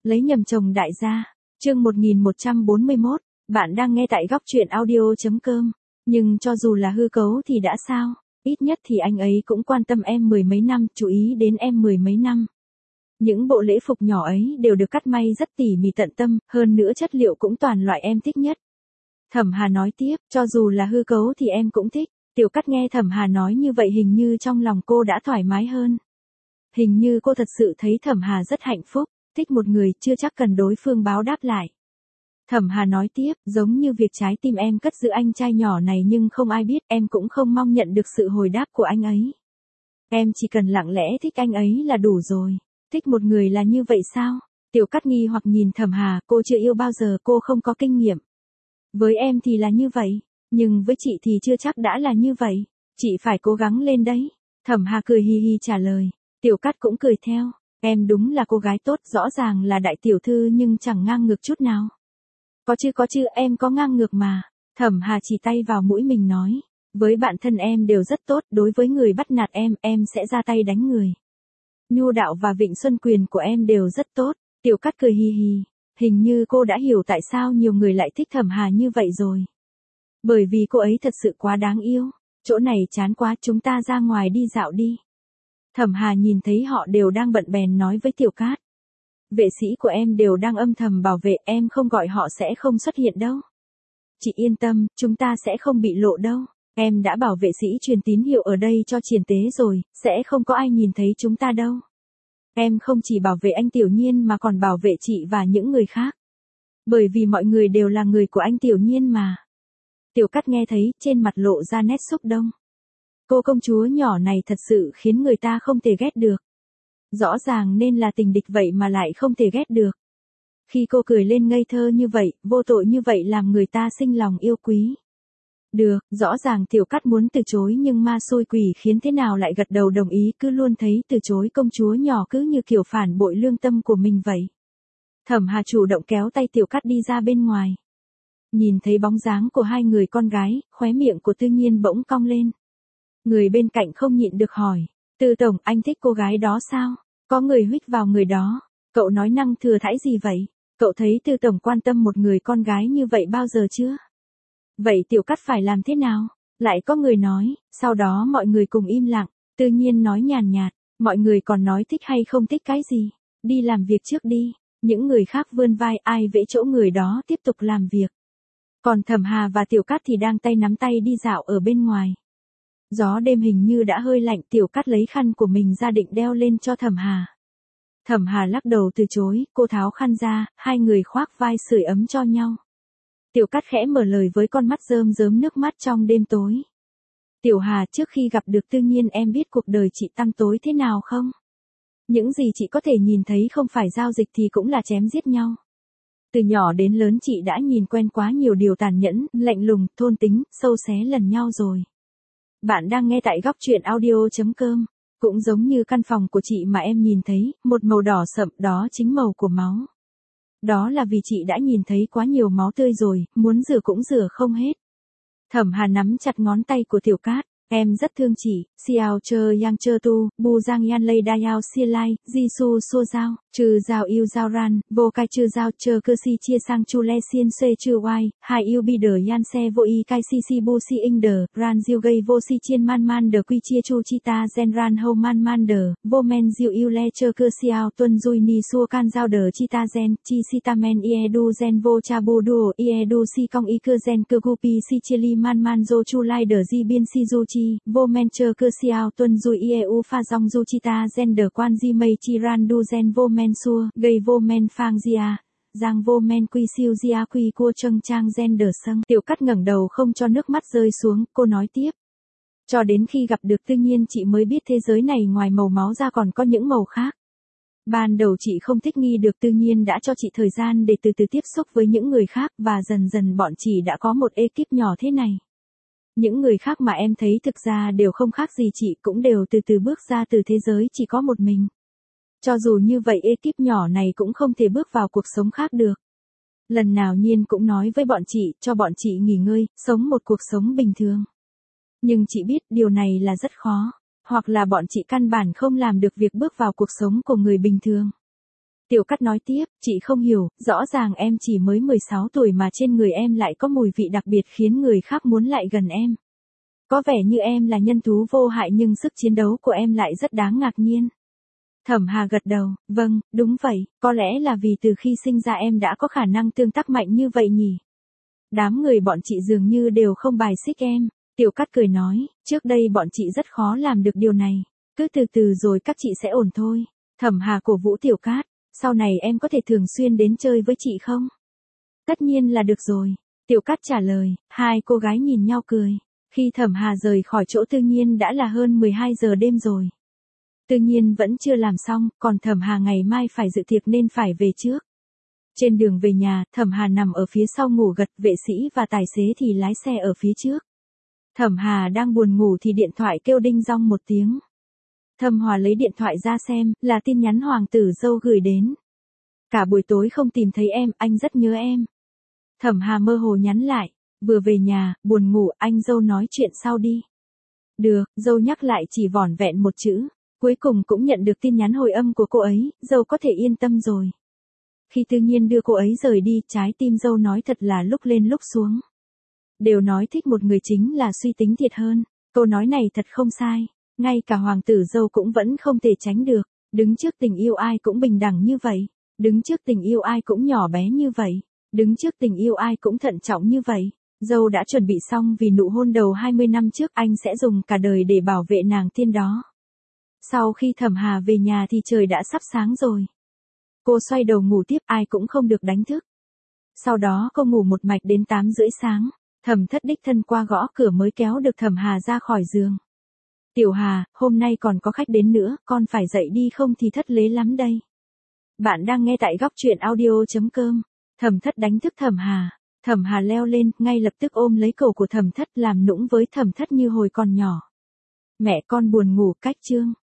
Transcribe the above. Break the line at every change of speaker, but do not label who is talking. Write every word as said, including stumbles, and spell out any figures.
Lấy nhầm chồng đại gia. Chương một nghìn một trăm bốn mươi mốt, bạn đang nghe tại góc truyện audio chấm com. Nhưng cho dù là hư cấu thì đã sao, ít nhất thì anh ấy cũng quan tâm em mười mấy năm, chú ý đến em mười mấy năm. Những bộ lễ phục nhỏ ấy đều được cắt may rất tỉ mỉ tận tâm, hơn nữa chất liệu cũng toàn loại em thích nhất. Thẩm Hà nói tiếp, cho dù là hư cấu thì em cũng thích. Tiểu Cát nghe Thẩm Hà nói như vậy hình như trong lòng cô đã thoải mái hơn. Hình như cô thật sự thấy Thẩm Hà rất hạnh phúc, thích một người chưa chắc cần đối phương báo đáp lại. Thẩm Hà nói tiếp, giống như việc trái tim em cất giữ anh trai nhỏ này nhưng không ai biết, em cũng không mong nhận được sự hồi đáp của anh ấy. Em chỉ cần lặng lẽ thích anh ấy là đủ rồi. Thích một người là như vậy sao? Tiểu Cát nghi hoặc nhìn Thẩm Hà, cô chưa yêu bao giờ, cô không có kinh nghiệm. Với em thì là như vậy, nhưng với chị thì chưa chắc đã là như vậy. Chị phải cố gắng lên đấy. Thẩm Hà cười hi hi trả lời. Tiểu Cát cũng cười theo. Em đúng là cô gái tốt, rõ ràng là đại tiểu thư nhưng chẳng ngang ngược chút nào. Có chứ có chứ, em có ngang ngược mà. Thẩm Hà chỉ tay vào mũi mình nói. Với bạn thân em đều rất tốt, đối với người bắt nạt em, em sẽ ra tay đánh người. Nhu đạo và vịnh xuân quyền của em đều rất tốt. Tiểu Cát cười hi hi. Hình như cô đã hiểu tại sao nhiều người lại thích Thẩm Hà như vậy rồi. Bởi vì cô ấy thật sự quá đáng yêu. Chỗ này chán quá, chúng ta ra ngoài đi dạo đi. Thẩm Hà nhìn thấy họ đều đang bận bèn nói với Tiểu Cát. Vệ sĩ của em đều đang âm thầm bảo vệ, em không gọi họ sẽ không xuất hiện đâu. Chị yên tâm, chúng ta sẽ không bị lộ đâu. Em đã bảo vệ sĩ truyền tín hiệu ở đây cho Triển Tế rồi, sẽ không có ai nhìn thấy chúng ta đâu. Em không chỉ bảo vệ anh Tiểu Nhiên mà còn bảo vệ chị và những người khác. Bởi vì mọi người đều là người của anh Tiểu Nhiên mà. Tiểu Cát nghe thấy, trên mặt lộ ra nét xúc động. Cô công chúa nhỏ này thật sự khiến người ta không thể ghét được. Rõ ràng nên là tình địch vậy mà lại không thể ghét được. Khi cô cười lên ngây thơ như vậy, vô tội như vậy làm người ta sinh lòng yêu quý. Được, rõ ràng Tiểu Cát muốn từ chối nhưng ma xôi quỷ khiến thế nào lại gật đầu đồng ý, cứ luôn thấy từ chối công chúa nhỏ cứ như kiểu phản bội lương tâm của mình vậy. Thẩm Hà chủ động kéo tay Tiểu Cát đi ra bên ngoài. Nhìn thấy bóng dáng của hai người con gái, khóe miệng của Tư Nhiên bỗng cong lên. Người bên cạnh không nhịn được hỏi, Tư tổng, anh thích cô gái đó sao? Có người huých vào người đó. Cậu nói năng thừa thãi gì vậy? Cậu thấy Tư tổng quan tâm một người con gái như vậy bao giờ chưa? Vậy Tiểu Cát phải làm thế nào? Lại có người nói, sau đó mọi người cùng im lặng. Tự nhiên nói nhàn nhạt, mọi người còn nói thích hay không thích cái gì? Đi làm việc trước đi. Những người khác vươn vai, ai vẽ chỗ người đó tiếp tục làm việc. Còn Thẩm Hà và Tiểu Cát thì đang tay nắm tay đi dạo ở bên ngoài. Gió đêm hình như đã hơi lạnh, Tiểu Cát lấy khăn của mình ra định đeo lên cho Thẩm Hà. Thẩm Hà lắc đầu từ chối, cô tháo khăn ra, hai người khoác vai sưởi ấm cho nhau. Tiểu Cát khẽ mở lời với con mắt rơm rớm nước mắt trong đêm tối. Tiểu Hà, trước khi gặp được Tư Nhiên em biết cuộc đời chị tăm tối thế nào không? Những gì chị có thể nhìn thấy không phải giao dịch thì cũng là chém giết nhau. Từ nhỏ đến lớn chị đã nhìn quen quá nhiều điều tàn nhẫn, lạnh lùng, thôn tính, sâu xé lần nhau rồi. Bạn đang nghe tại góc truyện audio chấm com. Cũng giống như căn phòng của chị mà em nhìn thấy, một màu đỏ sậm, đó chính màu của máu. Đó là vì chị đã nhìn thấy quá nhiều máu tươi rồi, muốn rửa cũng rửa không hết. Thẩm Hà nắm chặt ngón tay của Tiểu Cát. Em rất thương chị, Xiao Chơ Yang Chơ Tu, Bu Giang Yan Lei Dayao Xia Lai, Jisoo So Giao, Trừ Giao Yêu Giao Ran, Vô Cai Trừ Giao Chơ Cơ Si Chia Sang Chu Le Xiên Xuê Chư Oai, Hai Yêu Bi Đờ Yan Se Vô Y Cai Si Si Bu Si In Đờ, Ran Diêu Gây Vô Si Chiên Man Man Đờ Quy Chia Chu Chi Ta Gen Ran Hâu Man Man Đờ, Vô Men Diêu Yêu Le Chơ Cơ Xiao Tuân Dui Ni Xua Can Giao Đờ Chi Ta Gen, Chi Si Ta Men Ie Du Gen Vô Cha Bu Duo Ie Du Si Cong Y Cơ Gen Cơ Gu Pi Si Chia Li Man Man Dô Chu Lai Đờ Di Biên Si Du Chi. Vô men chơ cơ xiao tuân dui ieu pha dong du chi ta gen đờ quan di mây chi ran du gen vô men xua, gây vô men phang zia, giang vô men quy siêu zia quy cua trâng trang gen đờ sâng. Tiểu Cát ngẩng đầu không cho nước mắt rơi xuống, cô nói tiếp. Cho đến khi gặp được Tư Nhiên chị mới biết thế giới này ngoài màu máu ra còn có những màu khác. Ban đầu chị không thích nghi được, Tư Nhiên đã cho chị thời gian để từ từ tiếp xúc với những người khác và dần dần bọn chị đã có một ekip nhỏ thế này. Những người khác mà em thấy thực ra đều không khác gì chị, cũng đều từ từ bước ra từ thế giới chỉ có một mình. Cho dù như vậy ekip nhỏ này cũng không thể bước vào cuộc sống khác được. Lần nào Nhiên cũng nói với bọn chị, cho bọn chị nghỉ ngơi, sống một cuộc sống bình thường. Nhưng chị biết điều này là rất khó, hoặc là bọn chị căn bản không làm được việc bước vào cuộc sống của người bình thường. Tiểu Cát nói tiếp, chị không hiểu, rõ ràng em chỉ mới mười sáu tuổi mà trên người em lại có mùi vị đặc biệt khiến người khác muốn lại gần em. Có vẻ như em là nhân thú vô hại nhưng sức chiến đấu của em lại rất đáng ngạc nhiên. Thẩm Hà gật đầu, vâng, đúng vậy, có lẽ là vì từ khi sinh ra em đã có khả năng tương tác mạnh như vậy nhỉ. Đám người bọn chị dường như đều không bài xích em. Tiểu Cát cười nói, trước đây bọn chị rất khó làm được điều này. Cứ từ từ rồi các chị sẽ ổn thôi. Thẩm Hà cổ vũ Tiểu Cát, sau này em có thể thường xuyên đến chơi với chị không? Tất nhiên là được rồi. Tiểu Cát trả lời, hai cô gái nhìn nhau cười. Khi Thẩm Hà rời khỏi chỗ Tư Nhiên đã là hơn mười hai giờ đêm rồi. Tư Nhiên vẫn chưa làm xong, còn Thẩm Hà ngày mai phải dự tiệc nên phải về trước. Trên đường về nhà, Thẩm Hà nằm ở phía sau ngủ gật, vệ sĩ và tài xế thì lái xe ở phía trước. Thẩm Hà đang buồn ngủ thì điện thoại kêu đinh dong một tiếng. Thẩm Hòa lấy điện thoại ra xem, là tin nhắn hoàng tử dâu gửi đến. Cả buổi tối không tìm thấy em, anh rất nhớ em. Thẩm Hà mơ hồ nhắn lại, vừa về nhà, buồn ngủ, anh dâu nói chuyện sau đi. Được, dâu nhắc lại chỉ vỏn vẹn một chữ. Cuối cùng cũng nhận được tin nhắn hồi âm của cô ấy, dâu có thể yên tâm rồi. Khi Tư Nhiên đưa cô ấy rời đi, trái tim dâu nói thật là lúc lên lúc xuống. Đều nói thích một người chính là suy tính thiệt hơn. Câu nói này thật không sai. Ngay cả hoàng tử dâu cũng vẫn không thể tránh được. Đứng trước tình yêu ai cũng bình đẳng như vậy. Đứng trước tình yêu ai cũng nhỏ bé như vậy. Đứng trước tình yêu ai cũng thận trọng như vậy. Dâu đã chuẩn bị xong vì nụ hôn đầu hai mươi năm trước, anh sẽ dùng cả đời để bảo vệ nàng tiên đó. Sau khi Thẩm Hà về nhà thì trời đã sắp sáng rồi. Cô xoay đầu ngủ tiếp, ai cũng không được đánh thức. Sau đó cô ngủ một mạch đến tám rưỡi sáng. Thẩm Thất đích thân qua gõ cửa mới kéo được Thẩm Hà ra khỏi giường. Tiểu Hà, hôm nay còn có khách đến nữa, con phải dậy đi không thì thất lễ lắm đây. Bạn đang nghe tại góc truyện audio chấm com. Thẩm Thất đánh thức Thẩm Hà. Thẩm Hà leo lên, ngay lập tức ôm lấy cổ của Thẩm Thất làm nũng với Thẩm Thất như hồi còn nhỏ. Mẹ con buồn ngủ, cách chương.